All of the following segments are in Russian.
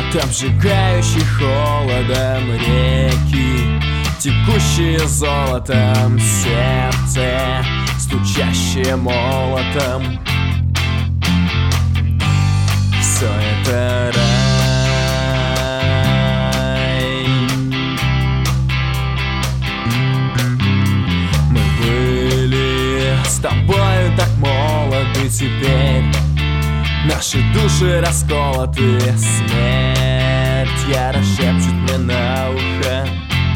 Обжигающий холодом реки, текущие золотом сердце, стучащее молотом. Все это рай. Мы были с тобою так молоды, теперь наши души расколоты. Смерть яро шепчет мне на ухо: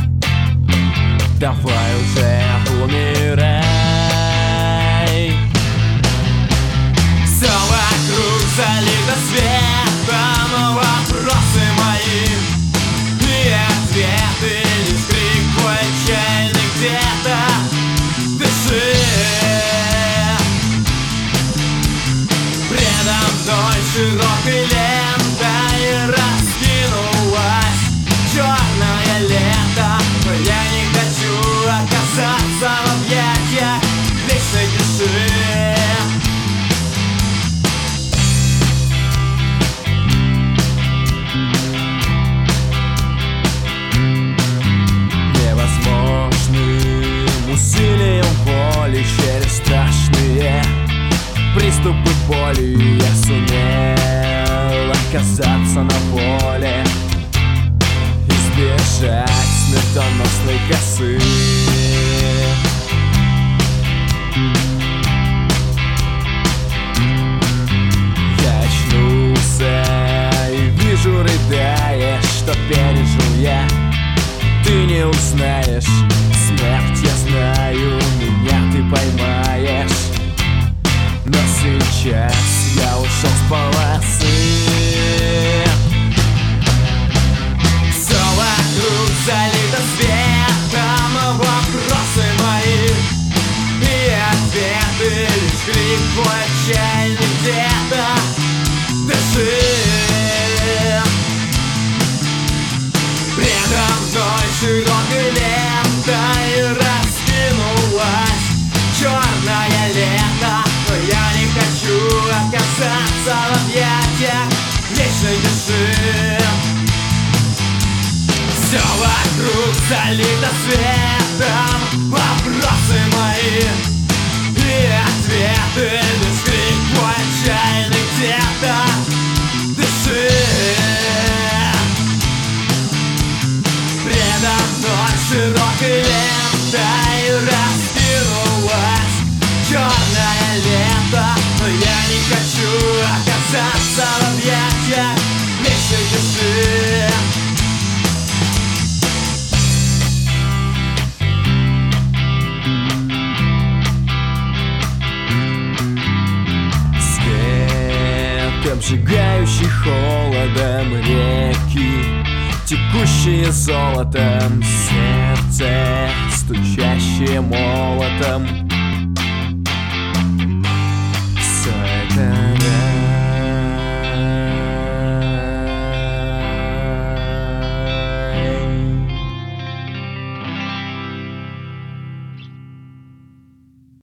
давай уже умирай. Все вокруг залито светом, вопросы мои и ответы лишь крик твой отчаянный где-то. Дыши. Предо мной широкой лентой раскинулась черное лето, но я не хочу оказаться в объятиях вечной тиши. Невозможным усилием воли через страшные приступы боли я сумел оказаться на воле, избежать смертоносной косы. Я очнулся и вижу, рыдаешь, что пережил я. Ты не узнаешь смерть, я знаю, меня ты поймаешь. Но сейчас я ушел с полосы. Все вокруг залито светом, вопросы мои и ответы лишь крик твой отчаянный где-то. Дыши. Предо мной широкой лентой раскинулась черное лето, но я не хочу оказаться в объятиях вечной тиши. Все вокруг залито светом, вопросы мои и ответы лишь крик твой отчаянный где-то. Дыши. Предо мной широкой лентой раскинулась черное лето, но я не хочу оказаться в объятиях вечной тиши. Свет, обжигающий холодом реки, текущие золотом сердце, стучащее молотом.